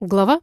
Глава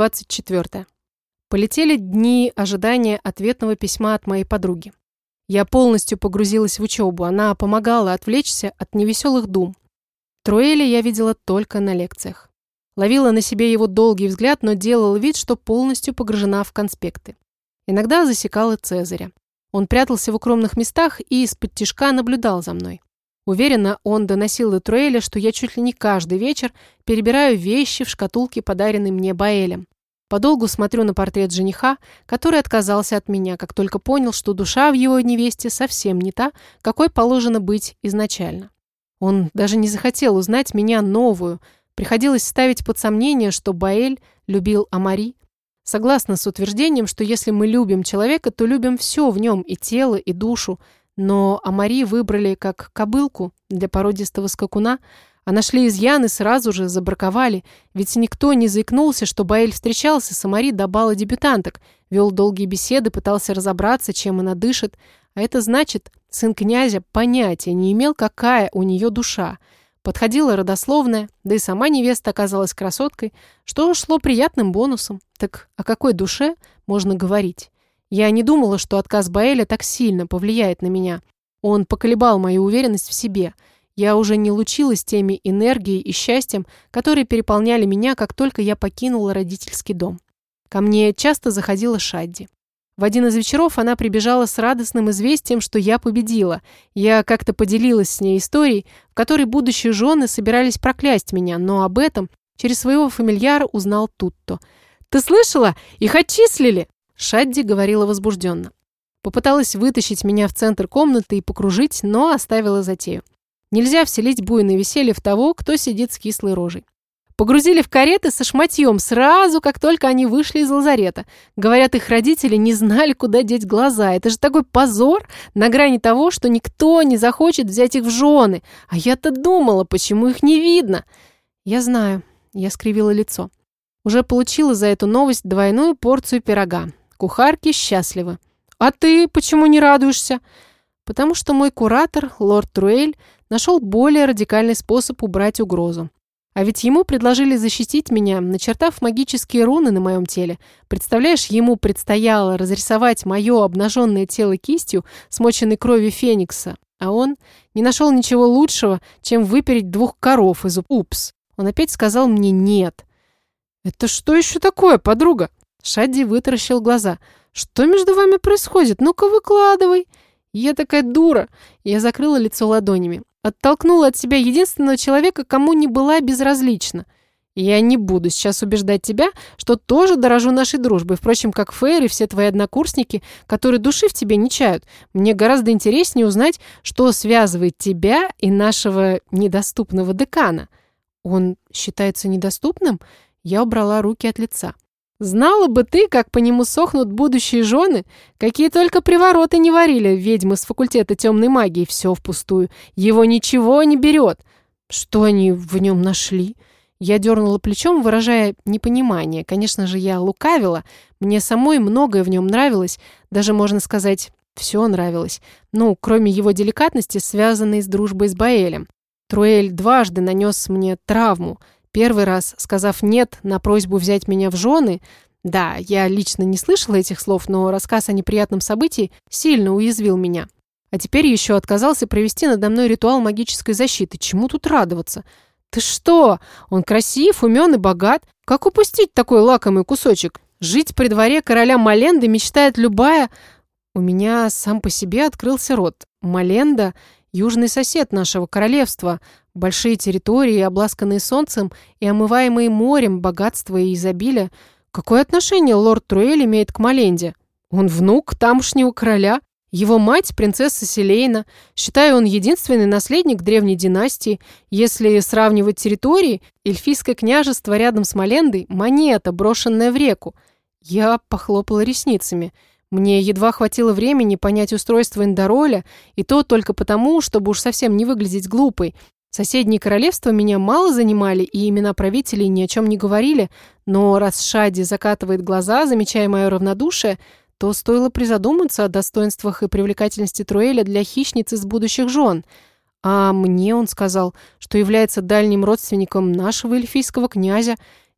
24. Полетели дни ожидания ответного письма от моей подруги. Я полностью погрузилась в учебу, она помогала отвлечься от невеселых дум. Труэля я видела только на лекциях. Ловила на себе его долгий взгляд, но делала вид, что полностью погружена в конспекты. Иногда засекала Цезаря. Он прятался в укромных местах и из-под тишка наблюдал за мной. Уверена, он доносил до Труэля, что я чуть ли не каждый вечер перебираю вещи в шкатулке, подаренной мне Баэлем. Подолгу смотрю на портрет жениха, который отказался от меня, как только понял, что душа в его невесте совсем не та, какой положено быть изначально. Он даже не захотел узнать меня новую. Приходилось ставить под сомнение, что Баэль любил Амари. Согласна с утверждением, что если мы любим человека, то любим все в нем, и тело, и душу. Но Амари выбрали как кобылку для породистого скакуна, а нашли изъяны сразу же забраковали, ведь никто не заикнулся, что Баэль встречался с Амари до бала дебютанток, вел долгие беседы, пытался разобраться, чем она дышит, а это значит, сын князя понятия не имел, какая у нее душа. Подходила родословная, да и сама невеста оказалась красоткой, что шло приятным бонусом. Так о какой душе можно говорить? Я не думала, что отказ Баэля так сильно повлияет на меня. Он поколебал мою уверенность в себе. Я уже не лучилась теми энергией и счастьем, которые переполняли меня, как только я покинула родительский дом. Ко мне часто заходила Шадди. В один из вечеров она прибежала с радостным известием, что я победила. Я как-то поделилась с ней историей, в которой будущие жены собирались проклясть меня, но об этом через своего фамильяра узнал Тутто. «Ты слышала? Их отчислили!» Шадди говорила возбужденно. Попыталась вытащить меня в центр комнаты и покружить, но оставила затею. Нельзя вселить буйное веселье в того, кто сидит с кислой рожей. Погрузили в кареты со шматьем сразу, как только они вышли из лазарета. Говорят, их родители не знали, куда деть глаза. Это же такой позор на грани того, что никто не захочет взять их в жены. А я-то думала, почему их не видно. Я знаю, я скривила лицо. Уже получила за эту новость двойную порцию пирога. Кухарки счастливы. А ты почему не радуешься? Потому что мой куратор, лорд Труэль, нашел более радикальный способ убрать угрозу. А ведь ему предложили защитить меня, начертав магические руны на моем теле. Представляешь, ему предстояло разрисовать мое обнаженное тело кистью, смоченной кровью феникса. А он не нашел ничего лучшего, чем выпереть 2 коров из упс. Он опять сказал мне «нет». «Это что еще такое, подруга?» Шадди вытаращил глаза. «Что между вами происходит? Ну-ка, выкладывай!» Я такая дура. Я закрыла лицо ладонями. Оттолкнула от себя единственного человека, кому не была безразлична. Я не буду сейчас убеждать тебя, что тоже дорожу нашей дружбой. Впрочем, как Фейр и все твои однокурсники, которые души в тебе не чают. Мне гораздо интереснее узнать, что связывает тебя и нашего недоступного декана. Он считается недоступным? Я убрала руки от лица. Знала бы ты, как по нему сохнут будущие жены, какие только привороты не варили ведьмы с факультета темной магии, все впустую. Его ничего не берет. Что они в нем нашли? Я дернула плечом, выражая непонимание. Конечно же, я лукавила. Мне самой многое в нем нравилось. Даже, можно сказать, все нравилось. Ну, кроме его деликатности, связанной с дружбой с Баэлем. Труэль дважды нанес мне травму. Первый раз, сказав «нет» на просьбу взять меня в жены, да, я лично не слышала этих слов, но рассказ о неприятном событии сильно уязвил меня. А теперь еще отказался провести надо мной ритуал магической защиты. Чему тут радоваться? Ты что? Он красив, умен и богат. Как упустить такой лакомый кусочек? Жить при дворе короля Маленды мечтает любая... У меня сам по себе открылся рот. Маленда – южный сосед нашего королевства. Большие территории, обласканные солнцем и омываемые морем, богатство и изобилие. Какое отношение лорд Труэль имеет к Маленде? Он внук тамошнего короля. Его мать – принцесса Селейна. Считаю, он единственный наследник древней династии. Если сравнивать территории, эльфийское княжество рядом с Малендой – монета, брошенная в реку. Я похлопала ресницами. Мне едва хватило времени понять устройство Эндороля, и то только потому, чтобы уж совсем не выглядеть глупой. Соседние королевства меня мало занимали, и имена правителей ни о чем не говорили, но раз Шадди закатывает глаза, замечая мое равнодушие, то стоило призадуматься о достоинствах и привлекательности Труэля для хищниц из будущих жен. А мне он сказал, что является дальним родственником нашего эльфийского князя.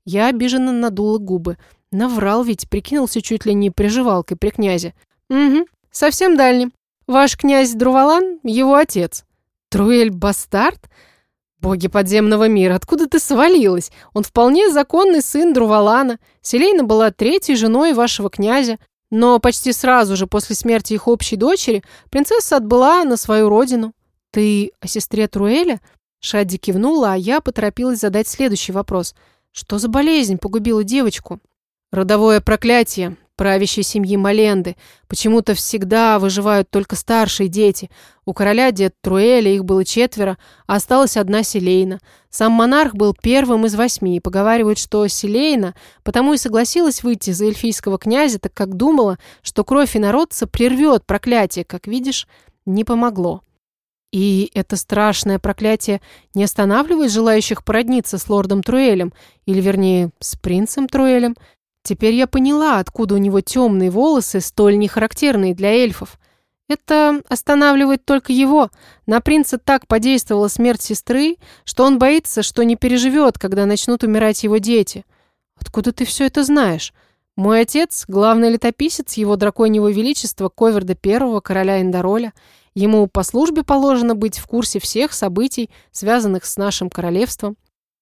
Я обиженно надула губы. Наврал ведь, прикинулся чуть ли не приживалкой при князе. Угу, совсем дальним. Ваш князь Друвалан – его отец. Труэль бастард? Боги подземного мира, откуда ты свалилась? Он вполне законный сын Друвалана. Селейна была третьей женой вашего князя. Но почти сразу же после смерти их общей дочери принцесса отбыла на свою родину. Ты о сестре Труэля? Шадди кивнула, а я поторопилась задать следующий вопрос. Что за болезнь погубила девочку? Родовое проклятие правящей семьи Маленды. Почему-то всегда выживают только старшие дети. У короля дед Труэля их было 4, а осталась одна Селейна. Сам монарх был первым из 8, и поговаривают, что Селейна потому и согласилась выйти за эльфийского князя, так как думала, что кровь инородца прервет проклятие. Как видишь, не помогло. И это страшное проклятие не останавливает желающих породниться с лордом Труэлем, или, вернее, с принцем Труэлем. Теперь я поняла, откуда у него темные волосы, столь нехарактерные для эльфов. Это останавливает только его. На принца так подействовала смерть сестры, что он боится, что не переживет, когда начнут умирать его дети. Откуда ты все это знаешь? Мой отец – главный летописец его драконьего величества Коварда I, короля Эндароля. Ему по службе положено быть в курсе всех событий, связанных с нашим королевством.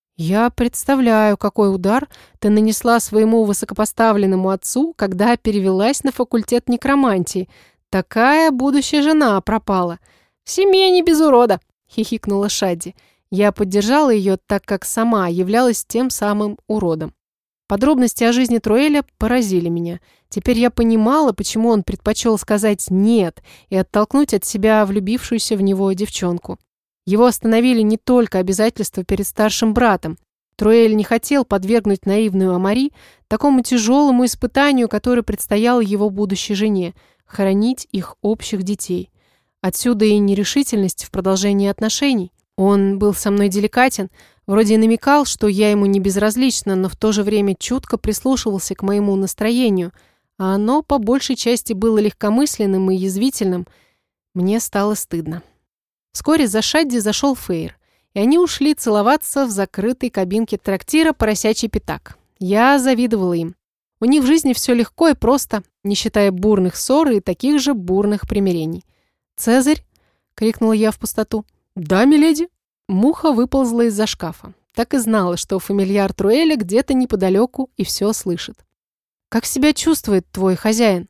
Я представляю, какой удар ты нанесла своему высокопоставленному отцу, когда перевелась на факультет некромантии. Такая будущая жена пропала. В семье не без урода, хихикнула Шадди. Я поддержала ее, так как сама являлась тем самым уродом. Подробности о жизни Труэля поразили меня. Теперь я понимала, почему он предпочел сказать «нет» и оттолкнуть от себя влюбившуюся в него девчонку. Его остановили не только обязательства перед старшим братом. Труэль не хотел подвергнуть наивную Амари такому тяжелому испытанию, которое предстояло его будущей жене – хоронить их общих детей. Отсюда и нерешительность в продолжении отношений. Он был со мной деликатен, вроде намекал, что я ему не безразлична, но в то же время чутко прислушивался к моему настроению, а оно по большей части было легкомысленным и язвительным. Мне стало стыдно. Вскоре за Шадди зашел Фейр, и они ушли целоваться в закрытой кабинке трактира «Поросячий пятак». Я завидовала им. У них в жизни все легко и просто, не считая бурных ссор и таких же бурных примирений. «Цезарь?» — крикнула я в пустоту. «Да, миледи». Муха выползла из-за шкафа. Так и знала, что фамильяр Труэля где-то неподалеку и все слышит. «Как себя чувствует твой хозяин?»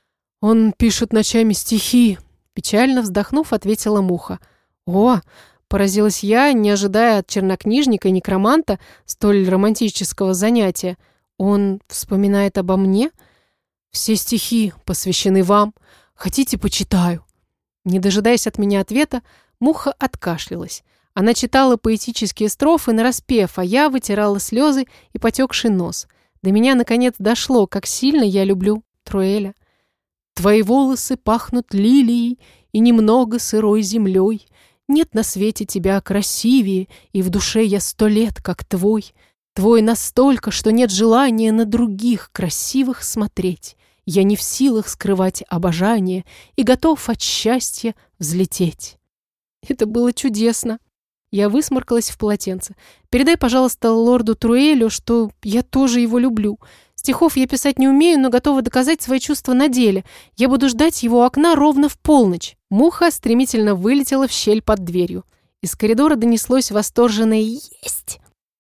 «Он пишет ночами стихи», — печально вздохнув, ответила Муха. «О!» — поразилась я, не ожидая от чернокнижника и некроманта столь романтического занятия. «Он вспоминает обо мне?» «Все стихи посвящены вам. Хотите, почитаю?» Не дожидаясь от меня ответа, Муха откашлялась. Она читала поэтические строфы нараспев, а я вытирала слезы и потекший нос. До меня, наконец, дошло, как сильно я люблю Труэля. «Твои волосы пахнут лилией и немного сырой землей. Нет на свете тебя красивее, и в душе я 100 лет, как твой. Твой настолько, что нет желания на других красивых смотреть. Я не в силах скрывать обожание и готов от счастья взлететь». Это было чудесно. Я высморкалась в полотенце. «Передай, пожалуйста, лорду Труэлю, что я тоже его люблю. Стихов я писать не умею, но готова доказать свои чувства на деле. Я буду ждать его у окна ровно в полночь». Муха стремительно вылетела в щель под дверью. Из коридора донеслось восторженное «Есть!».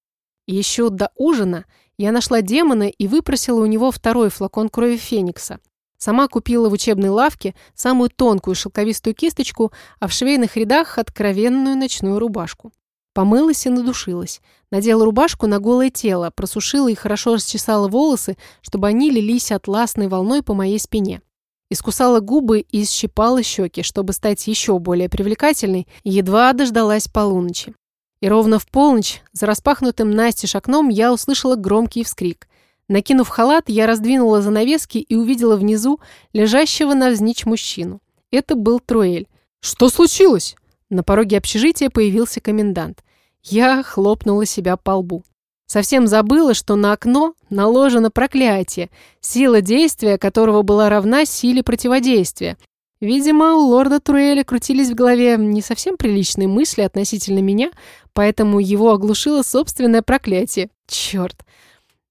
Еще до ужина я нашла демона и выпросила у него 2-й флакон крови Феникса. Сама купила в учебной лавке самую тонкую шелковистую кисточку, а в швейных рядах откровенную ночную рубашку. Помылась и надушилась. Надела рубашку на голое тело, просушила и хорошо расчесала волосы, чтобы они лились атласной волной по моей спине. Искусала губы и щипала щеки, чтобы стать еще более привлекательной, и едва дождалась полуночи. И ровно в полночь, за распахнутым настежь окном, я услышала громкий вскрик. Накинув халат, я раздвинула занавески и увидела внизу лежащего навзничь мужчину. Это был Труэль. «Что случилось?» На пороге общежития появился комендант. Я хлопнула себя по лбу. Совсем забыла, что на окно наложено проклятие, сила действия которого была равна силе противодействия. Видимо, у лорда Труэля крутились в голове не совсем приличные мысли относительно меня, поэтому его оглушило собственное проклятие. Черт!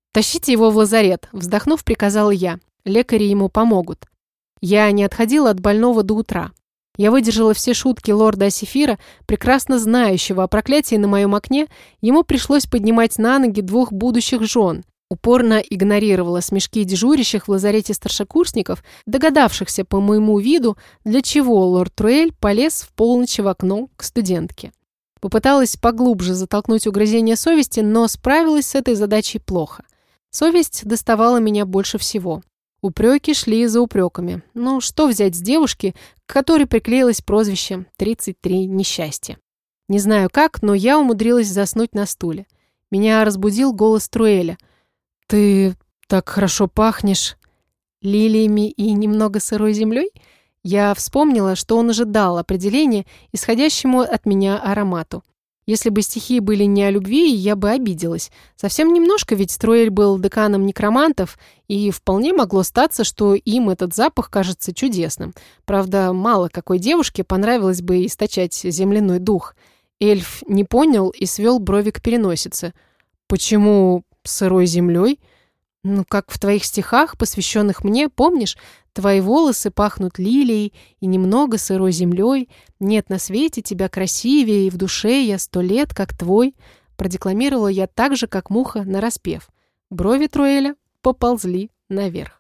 «Тащите его в лазарет», – вздохнув, приказала я. «Лекари ему помогут». Я не отходила от больного до утра. Я выдержала все шутки лорда Асифира, прекрасно знающего о проклятии на моем окне. Ему пришлось поднимать на ноги 2 будущих жен. Упорно игнорировала смешки дежурящих в лазарете старшекурсников, догадавшихся по моему виду, для чего лорд Труэль полез в полночь в окно к студентке. Попыталась поглубже затолкнуть угрызение совести, но справилась с этой задачей плохо. Совесть доставала меня больше всего. Упреки шли за упреками. Ну, что взять с девушки, к которой приклеилось прозвище «33 несчастья». Не знаю как, но я умудрилась заснуть на стуле. Меня разбудил голос Труэля. «Ты так хорошо пахнешь». «Лилиями и немного сырой землей?» Я вспомнила, что он ожидал определения исходящему от меня аромату. Если бы стихи были не о любви, я бы обиделась. Совсем немножко, ведь Труэль был деканом некромантов, и вполне могло статься, что им этот запах кажется чудесным. Правда, мало какой девушке понравилось бы источать земляной дух. Эльф не понял и свел брови к переносице. «Почему сырой землей?» «Ну, как в твоих стихах, посвященных мне, помнишь? Твои волосы пахнут лилией и немного сырой землей. Нет на свете тебя красивее, и в душе я 100 лет, как твой». Продекламировала я так же, как муха, нараспев. Брови Труэля поползли наверх.